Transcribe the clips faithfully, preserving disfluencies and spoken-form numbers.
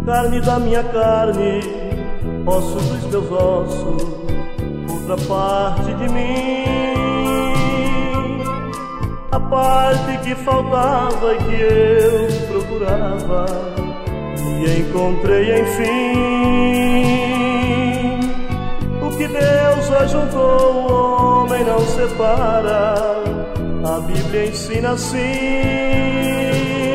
carne da minha carne, osso dos meus ossos, outra parte de mim, a parte que faltava e que eu procurava, e encontrei enfim. O que Deus ajuntou, o homem não separa, a Bíblia ensina assim.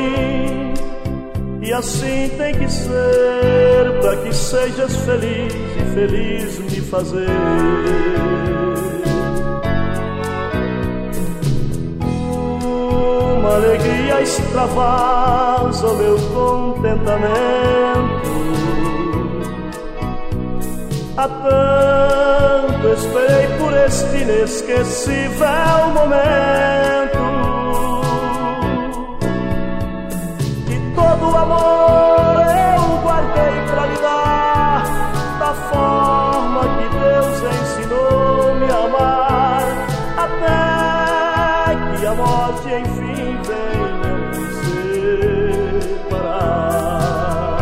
E assim tem que ser, para que sejas feliz e feliz me fazer. Uma alegria extravasa o meu contentamento. Há tanto esperei por este inesquecível momento. Todo o amor eu guardei pra lhe dar, da forma que Deus ensinou-me a amar, até que a morte enfim venha me separar.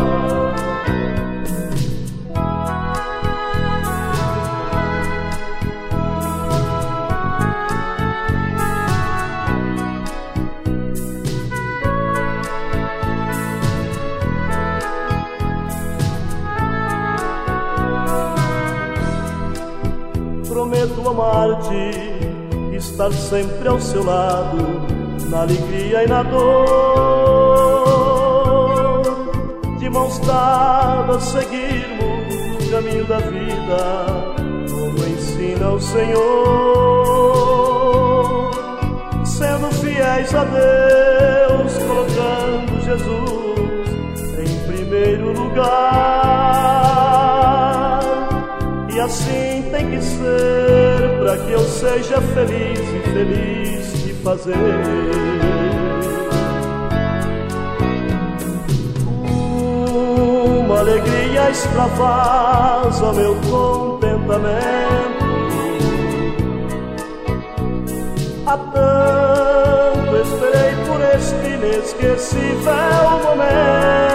Prometo amar-te, estar sempre ao seu lado, na alegria e na dor, de mãos dadas seguirmos o caminho da vida, como ensina o Senhor, sendo fiéis a Deus, colocando Jesus em primeiro lugar. E assim tem que ser, para que eu seja feliz e feliz te fazer. Uma alegria extravasa meu contentamento. Há tanto esperei por este inesquecível momento.